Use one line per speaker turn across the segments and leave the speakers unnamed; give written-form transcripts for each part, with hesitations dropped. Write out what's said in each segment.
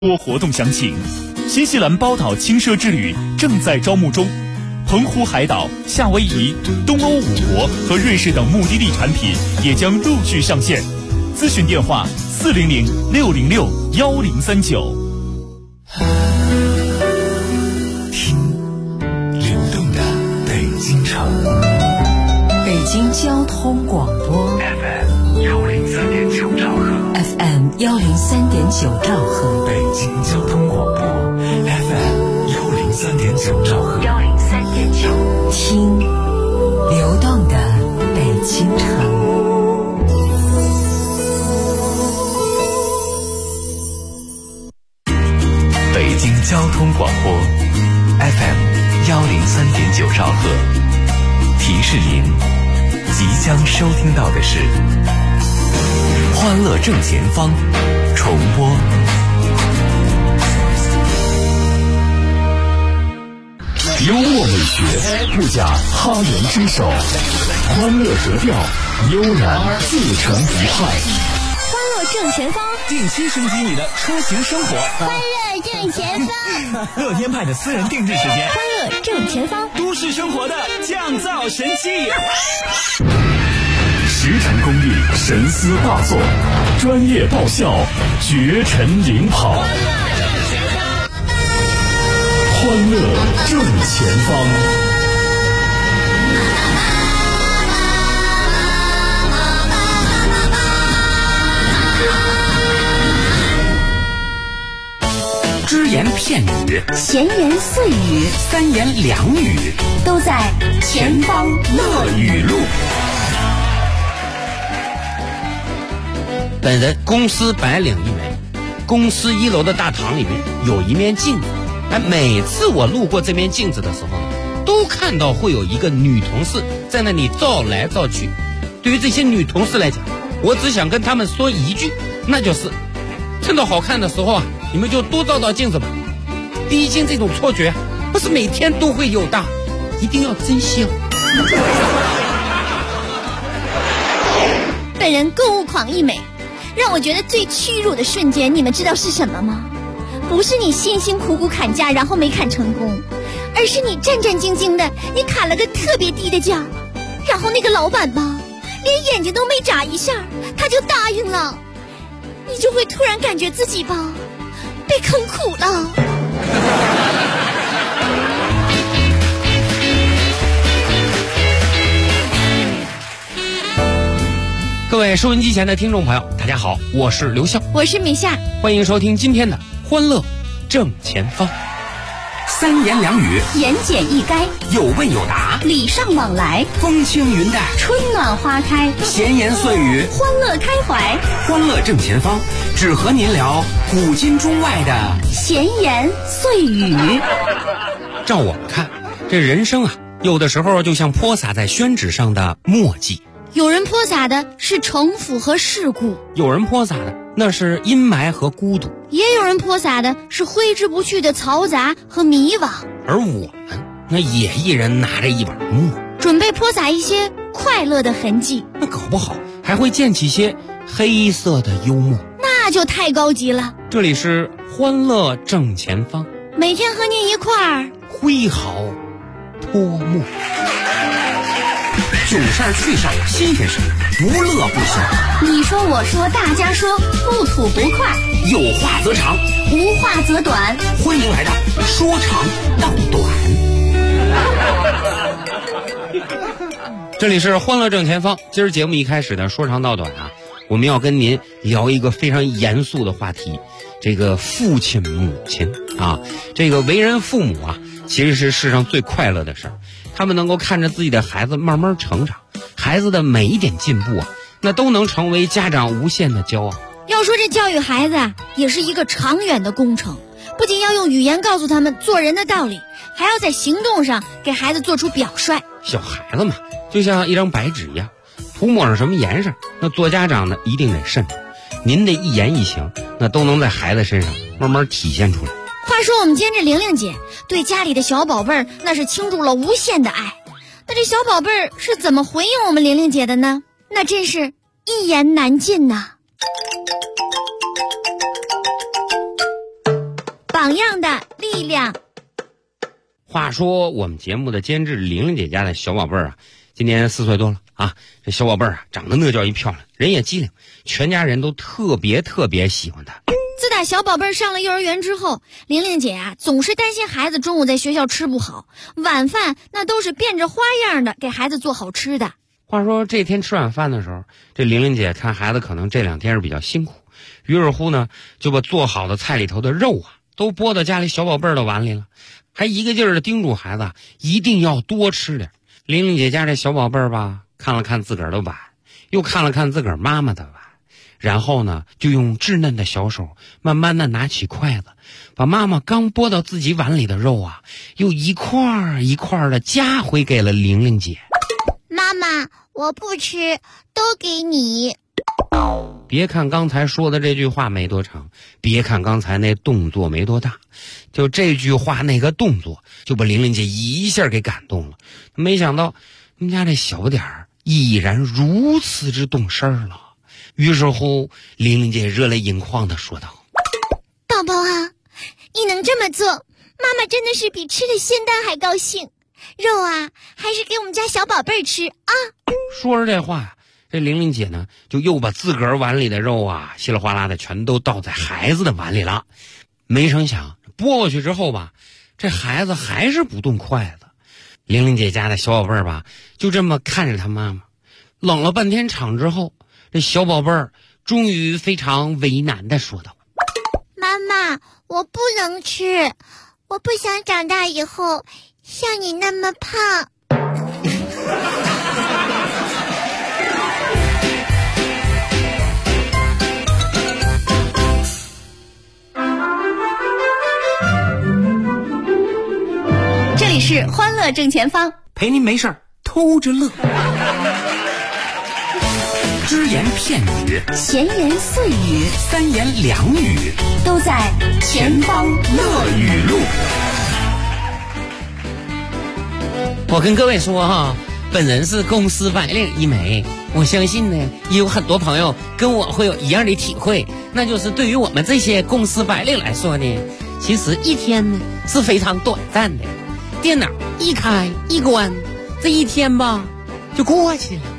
多活动详情。新西兰包岛轻奢之旅正在招募中，澎湖海岛、夏威夷、东欧5国和瑞士等目的地产品也将陆续上线。咨询电话400-606-1039。
听流动的北京城，
北京交通广播
FM103.9兆赫
，FM103.9兆赫，
北京交通广播 FM103.9兆赫
，103.9，听流动的北京城。
北京交通广播 FM103.9兆赫，提示您即将收听到的是欢乐正前方重播。幽默美学不假他人之手，欢乐格调悠然自成一派。
欢乐正前方，
定期升级你的出行生活。
欢乐正前方，
乐天派的私人定制时间。
欢乐正前方，
都市生活的降噪神器。
实诚公益，神思大作，专业爆笑，绝尘领跑。欢乐正前方。
只言片语，
闲言碎语，
三言两语，
都在前方乐语录。
本人公司白领一枚，公司1楼的大堂里面有一面镜子，每次我路过这面镜子的时候呢，都看到会有一个女同事在那里照来照去。对于这些女同事来讲，我只想跟她们说一句，那就是趁到好看的时候啊，你们就多照照镜子吧。毕竟这种错觉不是每天都会有的，一定要珍惜哦。
本人购物狂一枚，让我觉得最屈辱的瞬间，你们知道是什么吗？不是你辛辛苦苦砍价然后没砍成功，而是你战战兢兢的，你砍了个特别低的价，然后那个老板吧，连眼睛都没眨一下，他就答应了，你就会突然感觉自己吧，被坑苦了。
各位收音机前的听众朋友，大家好，我是刘笑，
我是米夏，
欢迎收听今天的欢乐正前方。三言两语，
言简意赅，
有问有答，
礼尚往来，
风轻云淡，
春暖花开，
闲言碎语，
欢乐开怀。
欢乐正前方，只和您聊古今中外的
闲言碎语。
照我们看，这人生啊，有的时候就像泼洒在宣纸上的墨迹，
有人泼洒的是城府和世故，
有人泼洒的那是阴霾和孤独，
也有人泼洒的是挥之不去的嘈杂和迷惘。
而我们那也一人拿着一本墨，
准备泼洒一些快乐的痕迹，
那搞不好还会溅起些黑色的幽默，
那就太高级了。
这里是欢乐正前方，
每天和您一块儿
挥毫泼墨，囧事儿趣事儿新鲜事儿，不乐不休。
你说我说大家说，不吐不快，
有话则长，
无话则短。
欢迎来到说长道短。这里是欢乐正前方，今儿节目一开始的说长道短啊，我们要跟您聊一个非常严肃的话题，这个父亲母亲啊，这个为人父母啊，其实是世上最快乐的事儿。他们能够看着自己的孩子慢慢成长，孩子的每一点进步啊，那都能成为家长无限的骄傲。
要说这教育孩子啊，也是一个长远的工程，不仅要用语言告诉他们做人的道理，还要在行动上给孩子做出表率。
小孩子嘛，就像一张白纸一样，涂抹上什么颜色，那做家长的一定得慎重。您的一言一行，那都能在孩子身上慢慢体现出来。
话说我们今天这玲玲姐对家里的小宝贝儿那是倾注了无限的爱，那这小宝贝儿是怎么回应我们玲玲姐的呢？那真是一言难尽呐。 榜样的力量。
话说我们节目的监制玲玲姐家的小宝贝儿啊，今年4岁多了啊。这小宝贝儿啊，长得那叫一漂亮，人也机灵，全家人都特别喜欢她。
自打小宝贝儿上了幼儿园之后，玲玲姐啊总是担心孩子中午在学校吃不好，晚饭那都是变着花样的给孩子做好吃的。
话说这天吃晚饭的时候，这玲玲姐看孩子可能这2天是比较辛苦，于是乎呢就把做好的菜里头的肉啊都拨到家里小宝贝儿的碗里了，还一个劲儿的叮嘱孩子一定要多吃点。玲玲姐家这小宝贝儿吧，看了看自个儿的碗，又看了看自个儿妈妈的碗，然后呢就用稚嫩的小手慢慢的拿起筷子，把妈妈刚拨到自己碗里的肉啊又一块一块的夹回给了玲玲姐。
妈妈，我不吃，都给你。
别看刚才说的这句话没多长，别看刚才那动作没多大，就这句话那个动作就把玲玲姐一下给感动了。没想到我们家这小点儿已然如此之动身儿了。于是乎玲玲姐热泪盈眶地说道：
宝宝啊，你能这么做，妈妈真的是比吃了仙丹还高兴。肉啊还是给我们家小宝贝儿吃啊。
说着这话，这玲玲姐呢就又把自个儿碗里的肉啊稀里哗啦的全都倒在孩子的碗里了。没成想拨过去之后吧，这孩子还是不动筷子。玲玲姐家的小宝贝儿吧就这么看着他妈妈，冷了半天场之后，这小宝贝儿终于非常为难的说道：
妈妈，我不能吃，我不想长大以后像你那么胖。这里是欢乐正前方，
陪您没事儿偷着乐。只言片语，
闲言碎语，
三言两语，
都在前方乐语录。
我跟各位说哈，本人是公司白领一枚，我相信呢也有很多朋友跟我会有一样的体会，那就是对于我们这些公司白领来说呢，其实一天呢是非常短暂的，电脑一开一关，这一天吧就过去了。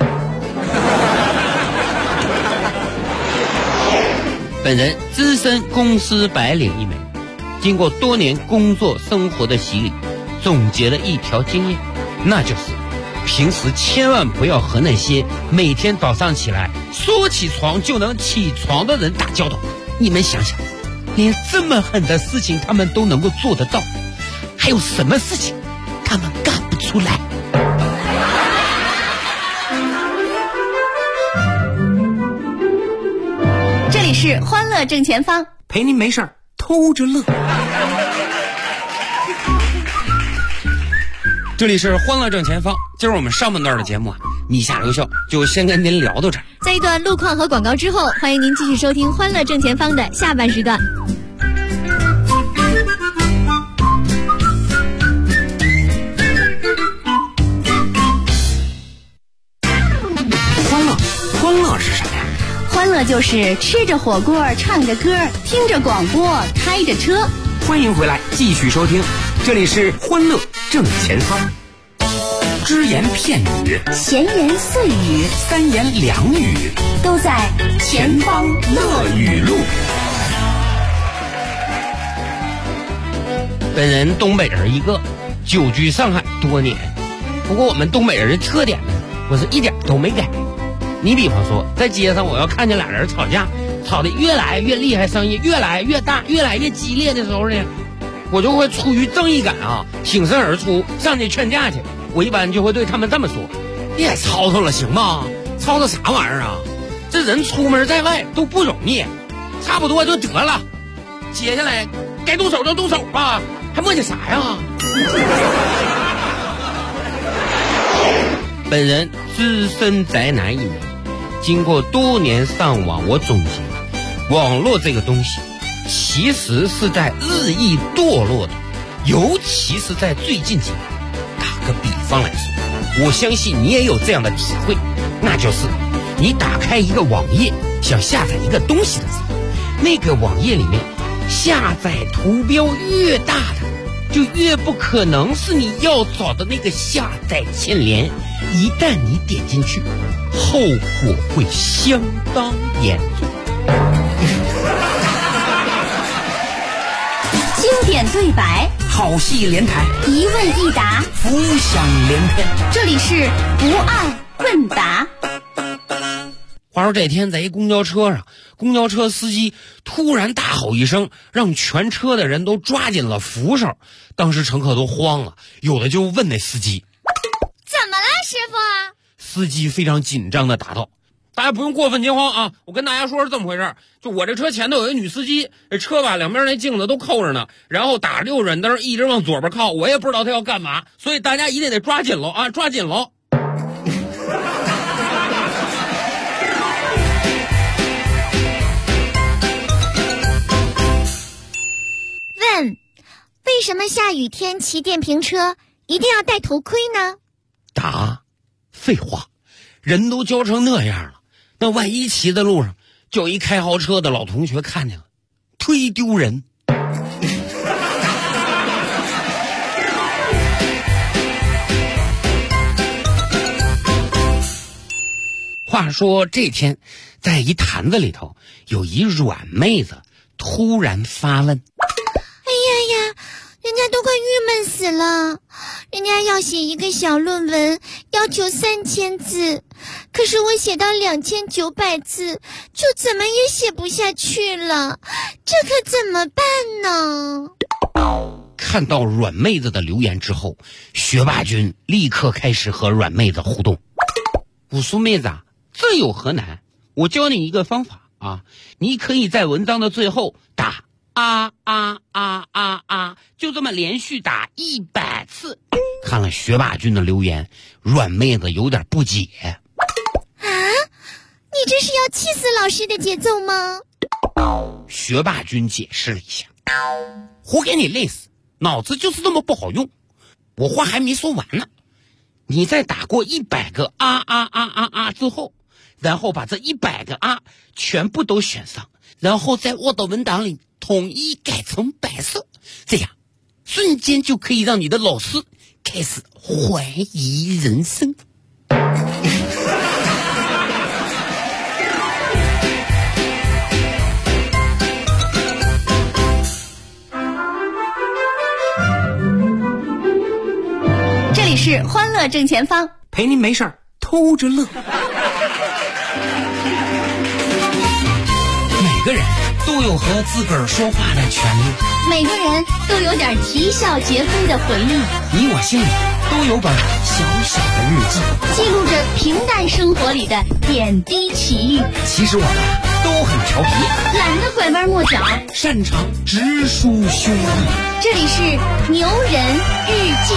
本人资深公司白领一枚，经过多年工作生活的洗礼，总结了一条经验，那就是平时千万不要和那些每天早上起来说起床就能起床的人打交道。你们想想，连这么狠的事情他们都能够做得到，还有什么事情他们干不出来？
这里是欢乐正前方，
陪您没事儿偷着乐。
这里是欢乐正前方，今儿我们上半段的节目啊，你下留笑就先跟您聊到这儿。
在一段路况和广告之后，欢迎您继续收听欢乐正前方的下半时段。
欢乐是什么呀？
欢乐就是吃着火锅，唱着歌，听着广播，开着车。
欢迎回来，继续收听，这里是欢乐正前方。只言片语，
闲言碎语，
三言两语，
都在前方乐语录。
本人东北人一个，久居上海多年。不过我们东北人的特点呢，我是一点都没改。你比方说，在街上我要看见俩人吵架，吵得越来越厉害，声音越来越大，越来越激烈的时候呢，我就会出于正义感啊，挺身而出，上去劝架去。我一般就会对他们这么说：别吵吵了，行吗？吵吵啥玩意儿啊？这人出门在外都不容易，差不多就得了。接下来该动手就动手吧，还磨叽啥呀？本人资深宅男一枚，经过多年上网，我总结，网络这个东西其实是在日益堕落的，尤其是在最近几年。打个比方来说，我相信你也有这样的体会，那就是你打开一个网页，想下载一个东西的时候，那个网页里面下载图标越大的，就越不可能是你要找的那个下载牵连。一旦你点进去，后果会相当严重。
经典对白，
好戏连台，
一问一答，
浮想联翩。
这里是不二问答。
话说这天在一公交车上，公交车司机突然大吼一声，让全车的人都抓紧了扶手。当时乘客都慌了，有的就问那司机：
怎么了，师傅？
司机非常紧张的答道：大家不用过分惊慌啊，我跟大家说是这么回事，就我这车前头有一女司机，这车把两边那镜子都扣着呢，然后打着右转灯一直往左边靠，我也不知道她要干嘛，所以大家一定得抓紧喽啊，抓紧喽。
问：为什么下雨天骑电瓶车一定要戴头盔呢？
答：废话，人都教成那样了，那万一骑在路上就一开豪车的老同学看见了，忒丢人。话说这天在一坛子里头有一软妹子突然发问：
哎呀呀，人家都快郁闷死了，人家要写一个小论文要求3000字，可是我写到2900字就怎么也写不下去了，这可怎么办呢？
看到软妹子的留言之后，学霸君立刻开始和软妹子互动。武苏妹子啊，这有何难？我教你一个方法啊，你可以在文章的最后打啊啊啊啊啊，就这么连续打100次。看了学霸君的留言，软妹子有点不解。
啊，你这是要气死老师的节奏吗？
学霸君解释了一下：活给你累死，脑子就是这么不好用。我话还没说完呢，你在打过100个啊啊啊啊啊之后，然后把这100个啊全部都选上，然后在 Word 文档里统一改成白色，这样瞬间就可以让你的老师开始怀疑人生。
这里是欢乐正前方，
陪您没事儿偷着乐。
每个人都有和自个儿说话的权利，
每个人都有点啼笑皆非的回忆，
你我心里都有本小小的日记，
记录着平淡生活里的点滴奇遇。
其实我们都很调皮，
懒得拐弯抹角，
擅长直抒胸臆。
这里是牛人日记。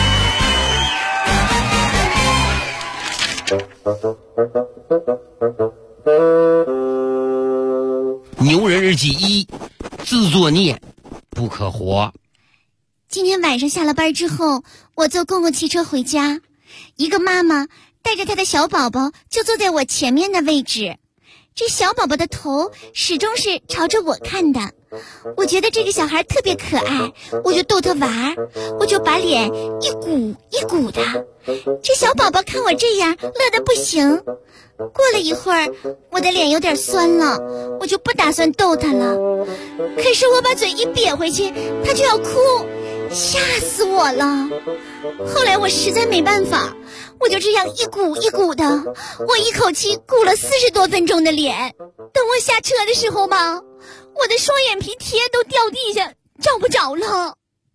牛人日记1：自作孽不可活。
今天晚上下了班之后，我坐公共汽车回家，一个妈妈带着她的小宝宝就坐在我前面的位置，这小宝宝的头始终是朝着我看的。我觉得这个小孩特别可爱，我就逗他玩，我就把脸一鼓一鼓的。这小宝宝看我这样乐得不行。过了一会儿，我的脸有点酸了，我就不打算逗他了。可是我把嘴一瘪回去，他就要哭，吓死我了。后来我实在没办法，我就这样一鼓一鼓的，我一口气鼓了40多分钟的脸。等我下车的时候吧，我的双眼皮贴都掉地下，找不着了。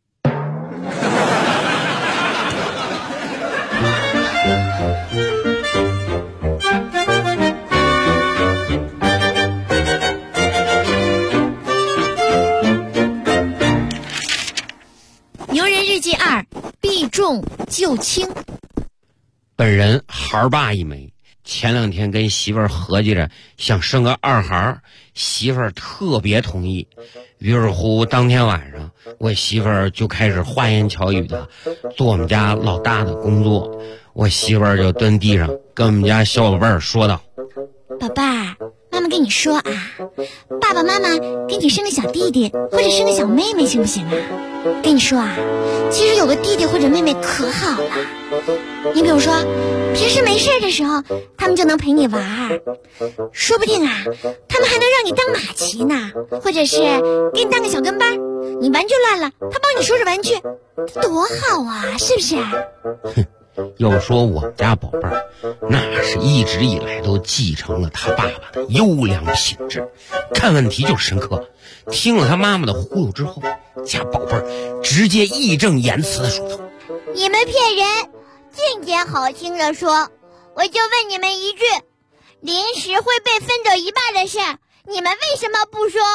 牛人日记2：避重就轻。
本人孩爸一枚，前2天跟媳妇儿合计着想生个2孩，媳妇儿特别同意。于是乎当天晚上，我媳妇儿就开始花言巧语的做我们家老大的工作。我媳妇儿就蹲地上跟我们家小宝贝儿说道：
宝贝儿，妈妈给跟你说啊，爸爸妈妈给你生个小弟弟或者生个小妹妹行不行啊？跟你说啊，其实有个弟弟或者妹妹可好了。你比如说，平时没事的时候，他们就能陪你玩，说不定啊，他们还能让你当马骑呢，或者是给你当个小跟班，你玩具乱了，他帮你收拾玩具，多好啊，是不是？
要说我家宝贝儿，那是一直以来都继承了他爸爸的优良品质，看问题就是深刻。听了他妈妈的忽悠之后，家宝贝儿直接义正言辞地说道：“
你们骗人！渐渐好听的说，我就问你们一句，零食会被分走一半的事，你们为什么不说？”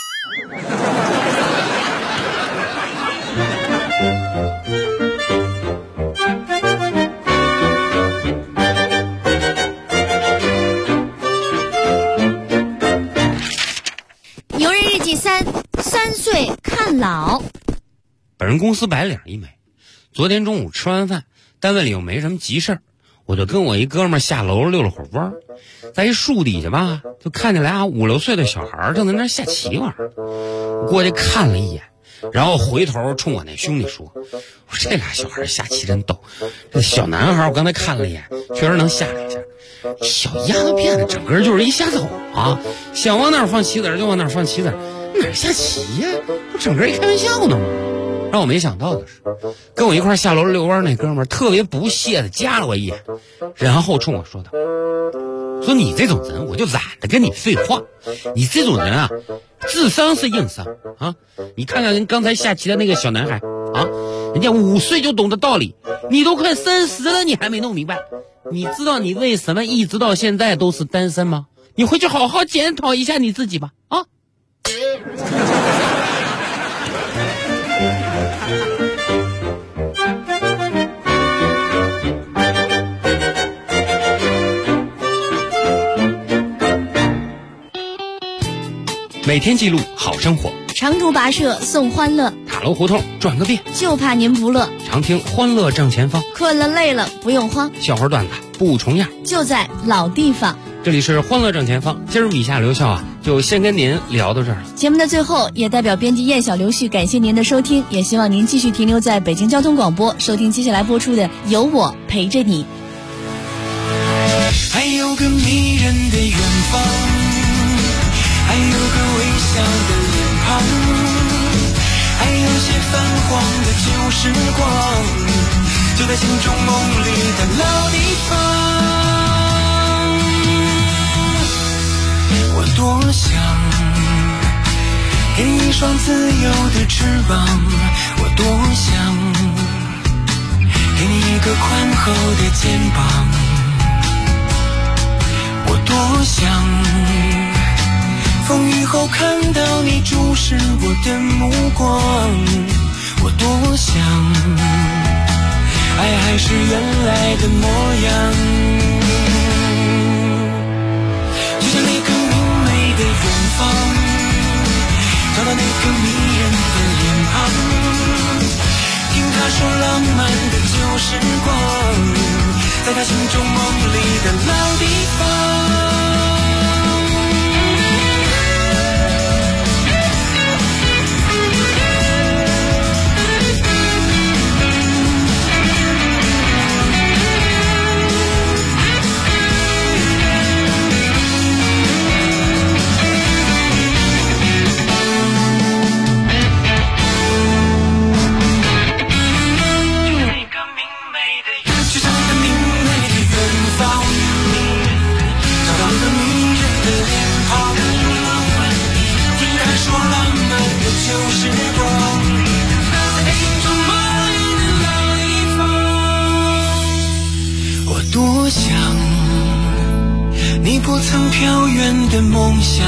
游人日记3岁看老。
本人公司白领一枚，昨天中午吃完饭，单位里又没什么急事儿，我就跟我一哥们儿下楼溜了会儿弯儿，在一树底下吧，就看见俩5、6岁的小孩正在那下棋玩。我过去看了一眼，然后回头冲我那兄弟说：“我说这俩小孩下棋真逗，这小男孩我刚才看了一眼，确实能下2下。小丫头片子整个就是一瞎走啊，想往哪儿放棋子就往哪儿放棋子，哪儿下棋呀？我整个一开玩笑呢嘛。”让我没想到的是，跟我一块下楼遛弯那哥们儿特别不屑的夹了我一眼，然后冲我说道：“说你这种人我就懒得跟你废话，你这种人啊，智商是硬伤啊！你看看人刚才下棋的那个小男孩啊，人家5岁就懂得道理，你都快30了，你还没弄明白？你知道你为什么一直到现在都是单身吗？你回去好好检讨一下你自己吧啊！”每天记录好生活，
长途跋涉送欢乐，
塔楼胡同转个遍，
就怕您不乐。
常听欢乐正前方，
困了累了不用慌，
笑话段子不重样，
就在老地方。
这里是欢乐正前方，今儿以下刘笑啊，就先跟您聊到这儿了。
节目的最后，也代表编辑燕小刘旭感谢您的收听，也希望您继续停留在北京交通广播，收听接下来播出的《有我陪着你》。
还有个迷人的远方，还有个微笑的脸庞，还有些泛黄的旧时光，就在心中梦里的老地方。我多想给你一双自由的翅膀，我多想给你一个宽厚的肩膀，我多想风雨后看到你注视我的目光，我多想爱还是原来的模样，就像那个明媚的远方，找到那个迷人的脸庞，听他说浪漫的旧时光，在他心中梦里的老地方。多想你不曾飘远的梦想，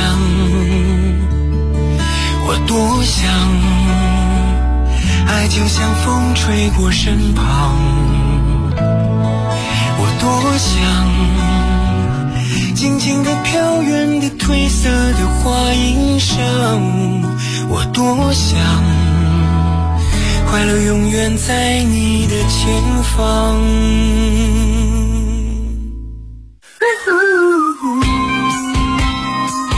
我多想爱就像风吹过身旁，我多想静静地飘远的褪色的花音声，我多想快乐永远在你的前方。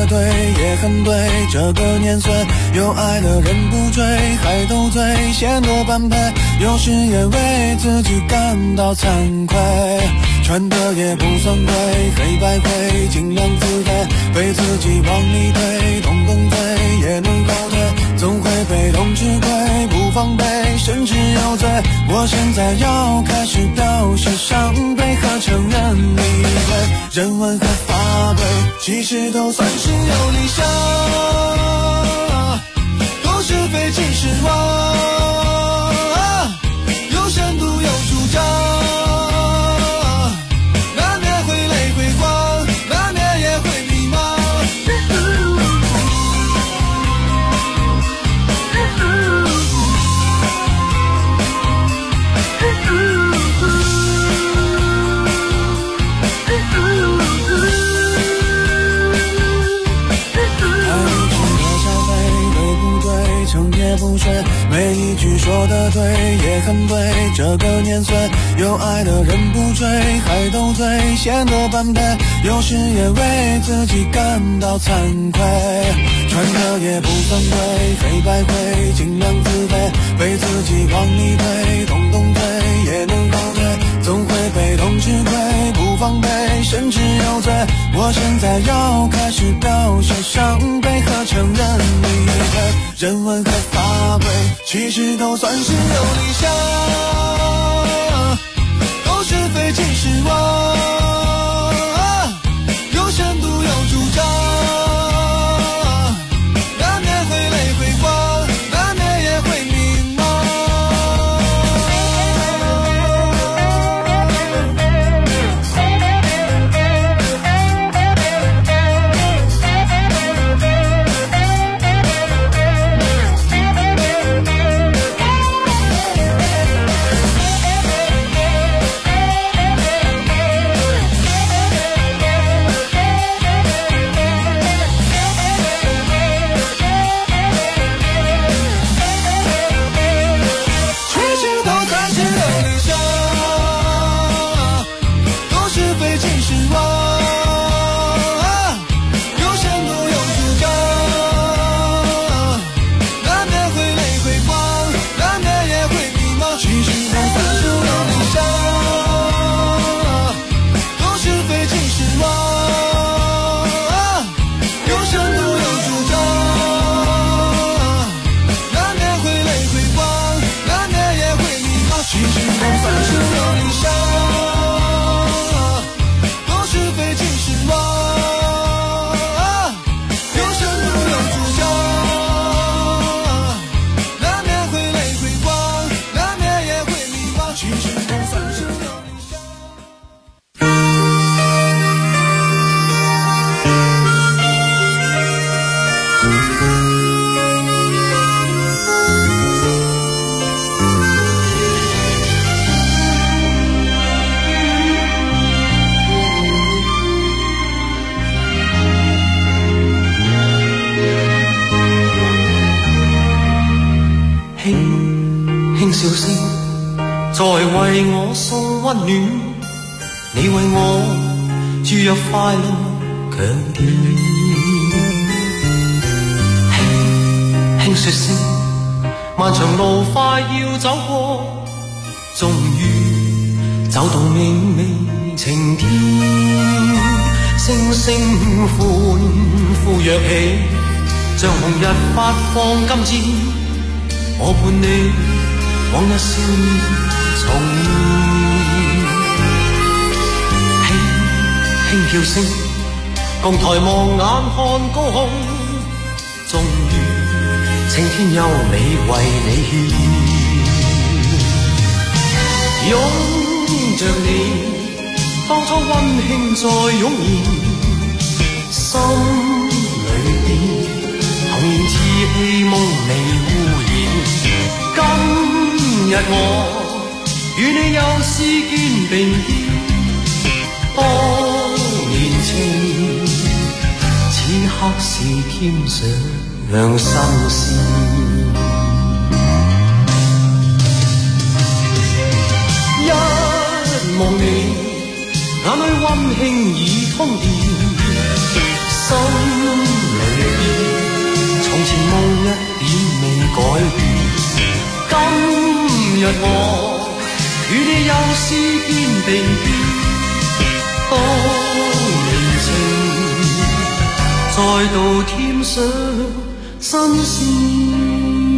的对也很对，这个年岁有爱的人不追，还斗嘴显得般配，有时也为自己感到惭愧，穿的也不算贵，黑白灰尽量自卑，被自己往里推，动动嘴也能后退，总会被动吃亏，不防备甚至有罪，我现在要开始表示伤悲和承认理亏，人文和法规其实都算是有理想，都是非其实妄，有深度有主张，难免会泪会光，难免也会迷茫，不睡，每一句说的对也很对，这个年岁有爱的人不追，还斗嘴显得般配，有时也为自己感到惭愧，穿的也不算贵，黑白灰尽量自卑，被自己往里推，动动嘴也能后退，总会被动吃亏，不防备甚至有罪，我现在要开始表示伤悲和承认理亏，人文和法规其实都算是有理想，都是非其实妄，有深度有主张，难免会泪会光，难免也会迷茫。
笑聲在為我送溫暖，你為我注入快樂強電。輕輕說聲，漫長路快要走過，終於走到明媚晴天。聲聲歡呼躍起，像紅日發放金箭，我伴你往日少年重現，輕輕叫聲，共抬望眼看高空，終於青天優美為你獻，擁着你，當初溫馨再湧現，心裏邊童年稚氣夢未污染。今日我與你又是肩並肩，當年情，此刻是添上新鮮。一望你，眼裏溫馨已通電，心又是肩并肩，當年情再度添上新鮮。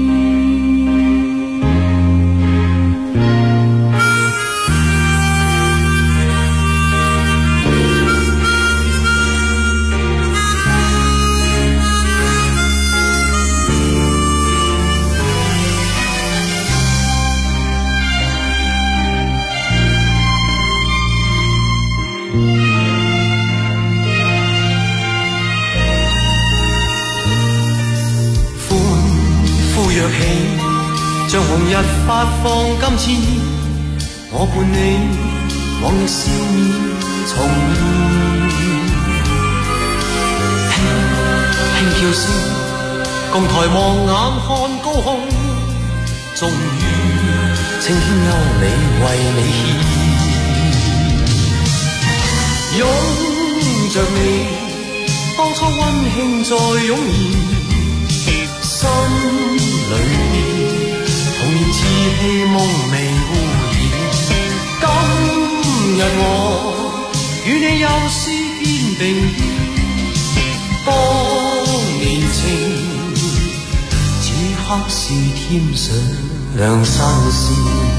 像紅日發放金翅，我伴你往日笑面重現，輕輕叫聲，共抬望眼看高空，終於青天優美為你獻，擁着你，當初溫馨再湧現，心裏童年稚氣夢未污染，今日我與你又是肩並肩，當年情此刻是添上新鮮。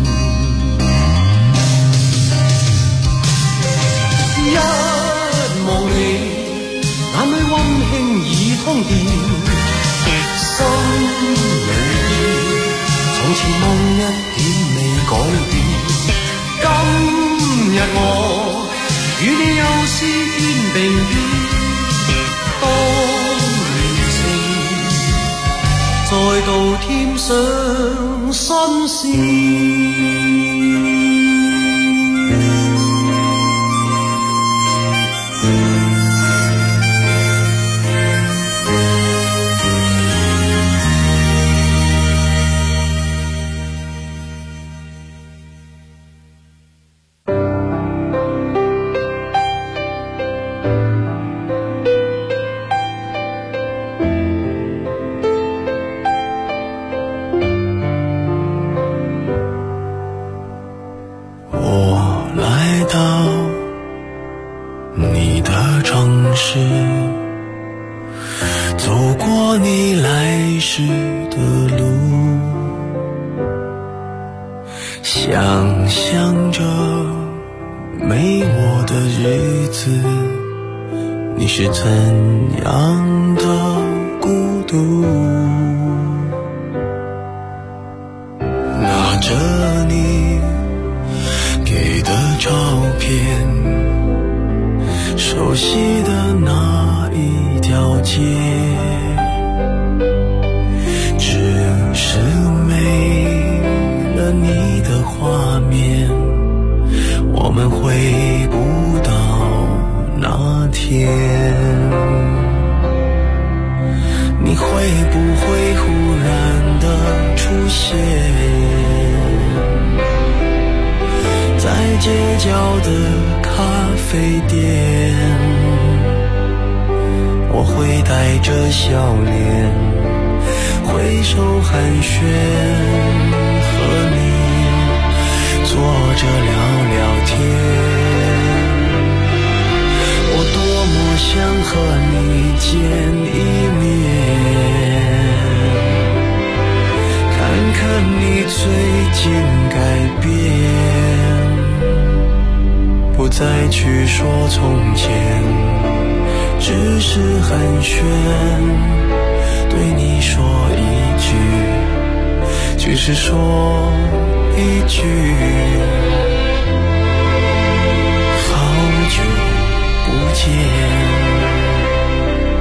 一望你，眼裏溫馨已通電，心裏從前夢一點未改變，今日我與你又是肩並肩，當年情再度添上新鮮。
想象着没我的日子，你是怎样的孤独，拿着你给的照片，熟悉的那一条街，只是没了你的画面，我们回不到那天。你会不会忽然的出现在街角的咖啡店，我会带着笑脸挥手寒暄，和你坐着聊聊天。我多么想和你见一面，看看你最近改变，不再去说从前，只是寒暄，对你说一句，只是说一句，好久不见。